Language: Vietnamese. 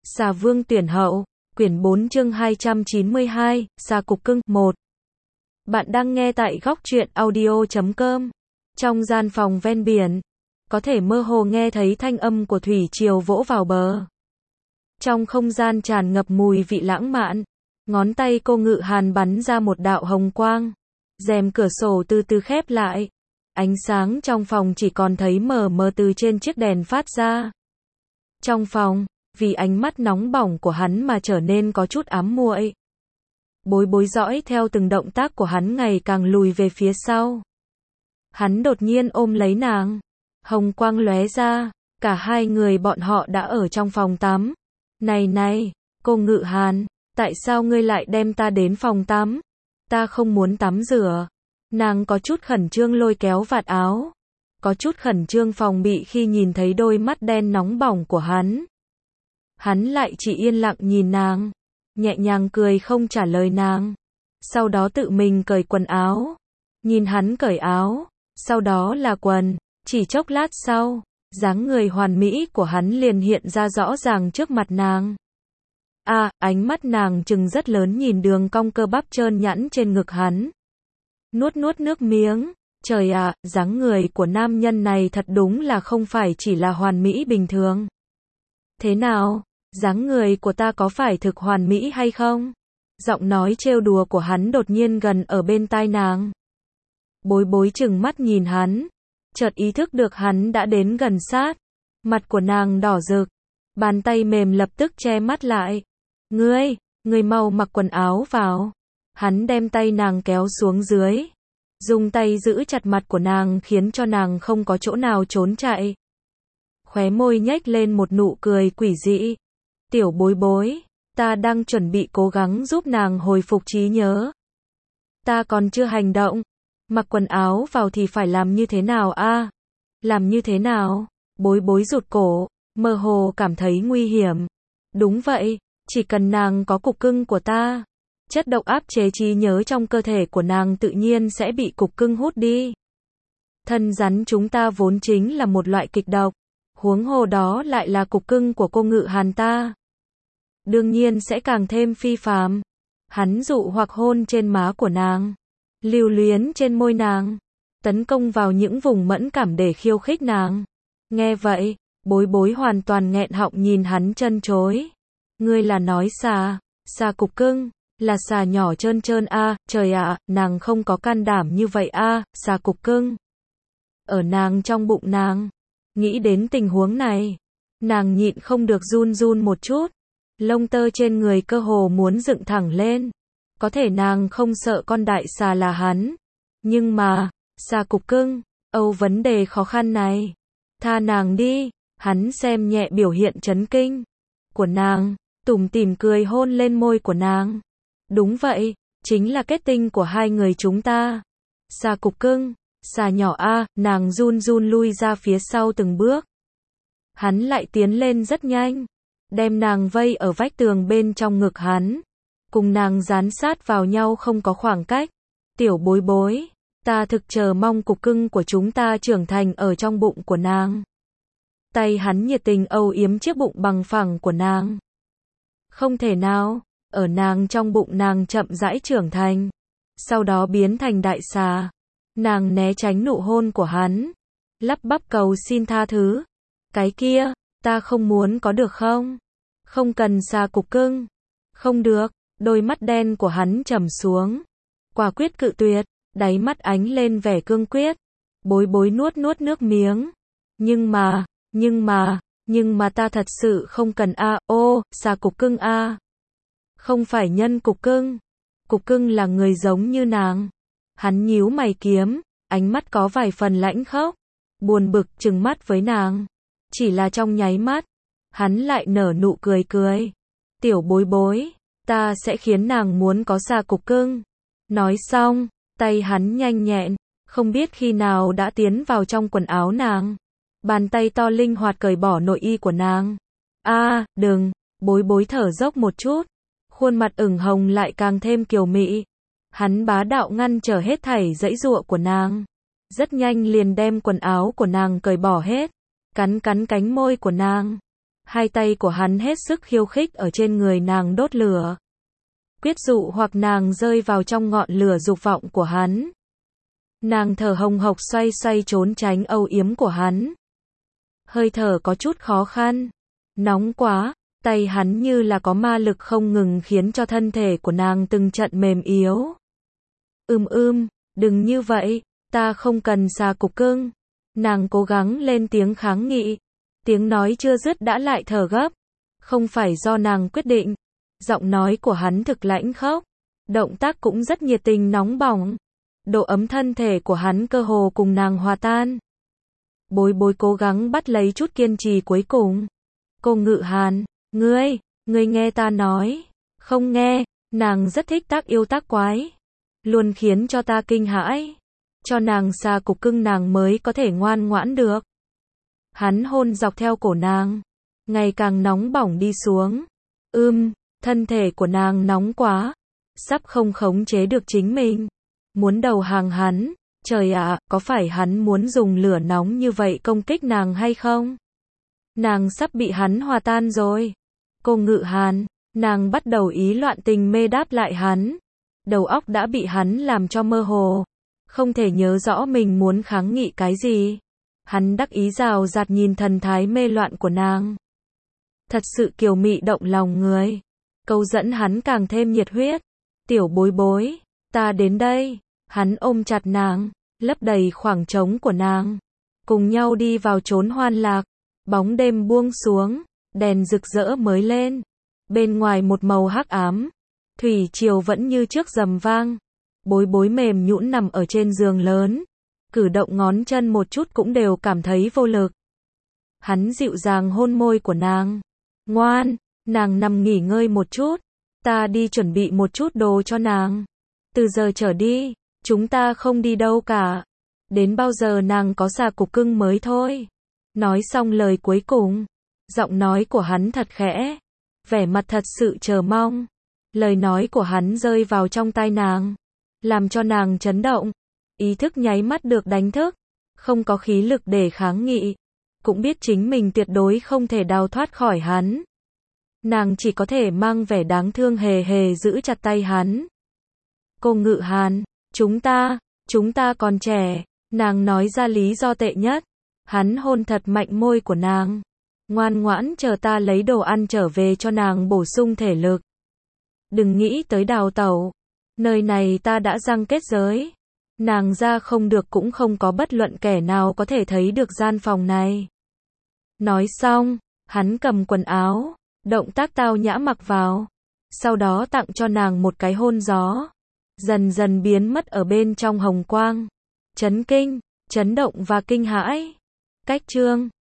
Xà Vương tuyển hậu, quyển 4 chương 292, Xà Cục Cưng, 1. Bạn đang nghe tại góc truyện audio.com. Trong gian phòng ven biển, có thể mơ hồ nghe thấy thanh âm của thủy triều vỗ vào bờ. Trong không gian tràn ngập mùi vị lãng mạn, ngón tay cô Ngự Hàn bắn ra một đạo hồng quang. Rèm cửa sổ từ từ khép lại. Ánh sáng trong phòng chỉ còn thấy mờ mờ từ trên chiếc đèn phát ra. Trong phòng, vì ánh mắt nóng bỏng của hắn mà trở nên có chút ám muội. Bối bối dõi theo từng động tác của hắn ngày càng lùi về phía sau. Hắn đột nhiên ôm lấy nàng. Hồng quang lóe ra, cả hai người bọn họ đã ở trong phòng tắm. Này, cô Ngự Hàn, tại sao ngươi lại đem ta đến phòng tắm? Ta không muốn tắm rửa. Nàng có chút khẩn trương lôi kéo vạt áo. Có chút khẩn trương phòng bị khi nhìn thấy đôi mắt đen nóng bỏng của hắn. Hắn lại chỉ yên lặng nhìn nàng, nhẹ nhàng cười không trả lời nàng. Sau đó tự mình cởi quần áo. Nhìn hắn cởi áo, sau đó là quần, chỉ chốc lát sau, dáng người hoàn mỹ của hắn liền hiện ra rõ ràng trước mặt nàng. Ánh mắt nàng trừng rất lớn nhìn đường cong cơ bắp trơn nhẵn trên ngực hắn. Nuốt nước miếng, trời ạ, dáng người của nam nhân này thật đúng là không phải chỉ là hoàn mỹ bình thường. Thế nào, dáng người của ta có phải thực hoàn mỹ hay không? Giọng nói trêu đùa của hắn đột nhiên gần ở bên tai nàng. Bối bối trừng mắt nhìn hắn, chợt ý thức được hắn đã đến gần sát. Mặt của nàng đỏ rực, bàn tay mềm lập tức che mắt lại. Ngươi mau mặc quần áo vào. Hắn đem tay nàng kéo xuống dưới, dùng tay giữ chặt mặt của nàng khiến cho nàng không có chỗ nào trốn chạy. Khóe môi nhếch lên một nụ cười quỷ dị. Tiểu bối bối, ta đang chuẩn bị cố gắng giúp nàng hồi phục trí nhớ. Ta còn chưa hành động. Mặc quần áo vào thì phải làm như thế nào a? Làm như thế nào? Bối bối rụt cổ, mơ hồ cảm thấy nguy hiểm. Đúng vậy, chỉ cần nàng có cục cưng của ta, chất độc áp chế trí nhớ trong cơ thể của nàng tự nhiên sẽ bị cục cưng hút đi. Thân rắn chúng ta vốn chính là một loại kịch độc, huống hồ đó lại là cục cưng của cô Ngự Hàn ta. Đương nhiên sẽ càng thêm phi phàm. Hắn dụ hoặc hôn trên má của nàng, lưu luyến trên môi nàng, tấn công vào những vùng mẫn cảm để khiêu khích nàng. Nghe vậy, bối bối hoàn toàn nghẹn họng nhìn hắn chân chối. Ngươi là nói xà cục cưng, là xà nhỏ trơn trơn trời ạ, nàng không có can đảm như vậy xà cục cưng. Ở nàng trong bụng nàng, nghĩ đến tình huống này, nàng nhịn không được run một chút. Lông tơ trên người cơ hồ muốn dựng thẳng lên. Có thể nàng không sợ con đại xà là hắn. Nhưng mà, xà cục cưng, vấn đề khó khăn này. Tha nàng đi. Hắn xem nhẹ biểu hiện chấn kinh của nàng, tủm tỉm cười hôn lên môi của nàng. Đúng vậy, chính là kết tinh của hai người chúng ta. Xà cục cưng, xà nhỏ nàng run lui ra phía sau từng bước. Hắn lại tiến lên rất nhanh, đem nàng vây ở vách tường bên trong ngực hắn, cùng nàng dán sát vào nhau không có khoảng cách. Tiểu bối bối, ta thực chờ mong cục cưng của chúng ta trưởng thành ở trong bụng của nàng. Tay hắn nhiệt tình âu yếm chiếc bụng bằng phẳng của nàng. Không thể nào, ở nàng trong bụng nàng chậm rãi trưởng thành, sau đó biến thành đại xà. Nàng né tránh nụ hôn của hắn, lắp bắp cầu xin tha thứ. Cái kia, ta không muốn có được không? Không cần xà cục cưng. Không được, đôi mắt đen của hắn trầm xuống. Quả quyết cự tuyệt, đáy mắt ánh lên vẻ cương quyết. Bối bối nuốt nước miếng. Nhưng mà ta thật sự không cần xà cục cưng Không phải nhân cục cưng. Cục cưng là người giống như nàng. Hắn nhíu mày kiếm, ánh mắt có vài phần lãnh khốc, buồn bực trừng mắt với nàng. Chỉ là trong nháy mắt, hắn lại nở nụ cười. Tiểu bối bối, ta sẽ khiến nàng muốn có xà cục cưng. Nói xong, tay hắn nhanh nhẹn, không biết khi nào đã tiến vào trong quần áo nàng. Bàn tay to linh hoạt cởi bỏ nội y của nàng. Đừng, bối bối thở dốc một chút. Khuôn mặt ửng hồng lại càng thêm kiều mị. Hắn bá đạo ngăn trở hết thảy giãy giụa của nàng. Rất nhanh liền đem quần áo của nàng cởi bỏ hết. Cắn cánh môi của nàng. Hai tay của hắn hết sức khiêu khích ở trên người nàng đốt lửa. Quyết dụ hoặc nàng rơi vào trong ngọn lửa dục vọng của hắn. Nàng thở hồng hộc xoay xoay trốn tránh âu yếm của hắn. Hơi thở có chút khó khăn. Nóng quá, tay hắn như là có ma lực không ngừng khiến cho thân thể của nàng từng trận mềm yếu. Đừng như vậy, ta không cần xà cục cưng. Nàng cố gắng lên tiếng kháng nghị. Tiếng nói chưa dứt đã lại thở gấp. Không phải do nàng quyết định. Giọng nói của hắn thực lãnh khốc. Động tác cũng rất nhiệt tình nóng bỏng. Độ ấm thân thể của hắn cơ hồ cùng nàng hòa tan. Bối bối cố gắng bắt lấy chút kiên trì cuối cùng. Cô Ngự Hàn, ngươi nghe ta nói. Không nghe, nàng rất thích tác yêu tác quái. Luôn khiến cho ta kinh hãi. Cho nàng xà cục cưng nàng mới có thể ngoan ngoãn được. Hắn hôn dọc theo cổ nàng. Ngày càng nóng bỏng đi xuống. Thân thể của nàng nóng quá. Sắp không khống chế được chính mình. Muốn đầu hàng hắn. Trời ạ, có phải hắn muốn dùng lửa nóng như vậy công kích nàng hay không? Nàng sắp bị hắn hòa tan rồi. Cô Ngự Hàn, nàng bắt đầu ý loạn tình mê đáp lại hắn. Đầu óc đã bị hắn làm cho mơ hồ. Không thể nhớ rõ mình muốn kháng nghị cái gì. Hắn đắc ý rào rạt nhìn thần thái mê loạn của nàng. Thật sự kiều mị động lòng người. Câu dẫn hắn càng thêm nhiệt huyết. Tiểu bối bối, ta đến đây. Hắn ôm chặt nàng, lấp đầy khoảng trống của nàng. Cùng nhau đi vào chốn hoan lạc. Bóng đêm buông xuống, đèn rực rỡ mới lên. Bên ngoài một màu hắc ám. Thủy triều vẫn như trước rầm vang. Bối bối mềm nhũn nằm ở trên giường lớn. Cử động ngón chân một chút cũng đều cảm thấy vô lực. Hắn dịu dàng hôn môi của nàng. Ngoan, nàng nằm nghỉ ngơi một chút. Ta đi chuẩn bị một chút đồ cho nàng. Từ giờ trở đi, chúng ta không đi đâu cả. Đến bao giờ nàng có xà cục cưng mới thôi. Nói xong lời cuối cùng. Giọng nói của hắn thật khẽ. Vẻ mặt thật sự chờ mong. Lời nói của hắn rơi vào trong tai nàng. Làm cho nàng chấn động. Ý thức nháy mắt được đánh thức. Không có khí lực để kháng nghị. Cũng biết chính mình tuyệt đối không thể đào thoát khỏi hắn. Nàng chỉ có thể mang vẻ đáng thương hề hề giữ chặt tay hắn. Cô Ngự Hàn, chúng ta còn trẻ. Nàng nói ra lý do tệ nhất. Hắn hôn thật mạnh môi của nàng. Ngoan ngoãn chờ ta lấy đồ ăn trở về cho nàng bổ sung thể lực. Đừng nghĩ tới đào tẩu. Nơi này ta đã răng kết giới. Nàng ra không được cũng không có bất luận kẻ nào có thể thấy được gian phòng này. Nói xong, hắn cầm quần áo, động tác tao nhã mặc vào. Sau đó tặng cho nàng một cái hôn gió. Dần dần biến mất ở bên trong hồng quang. Chấn kinh, chấn động và kinh hãi. Cách chương